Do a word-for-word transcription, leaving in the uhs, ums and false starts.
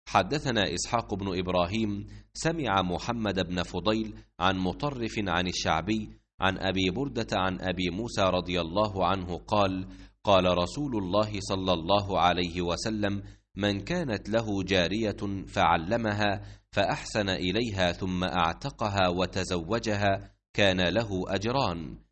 حدثنا إسحاق بن إبراهيم سمع محمد بن فضيل عن مطرف عن الشعبي عن أبي بردة عن أبي موسى رضي الله عنه قال: قال رسول الله صلى الله عليه وسلم: من كانت له جارية فعلمها فأحسن إليها ثم أعتقها وتزوجها كان له أجران،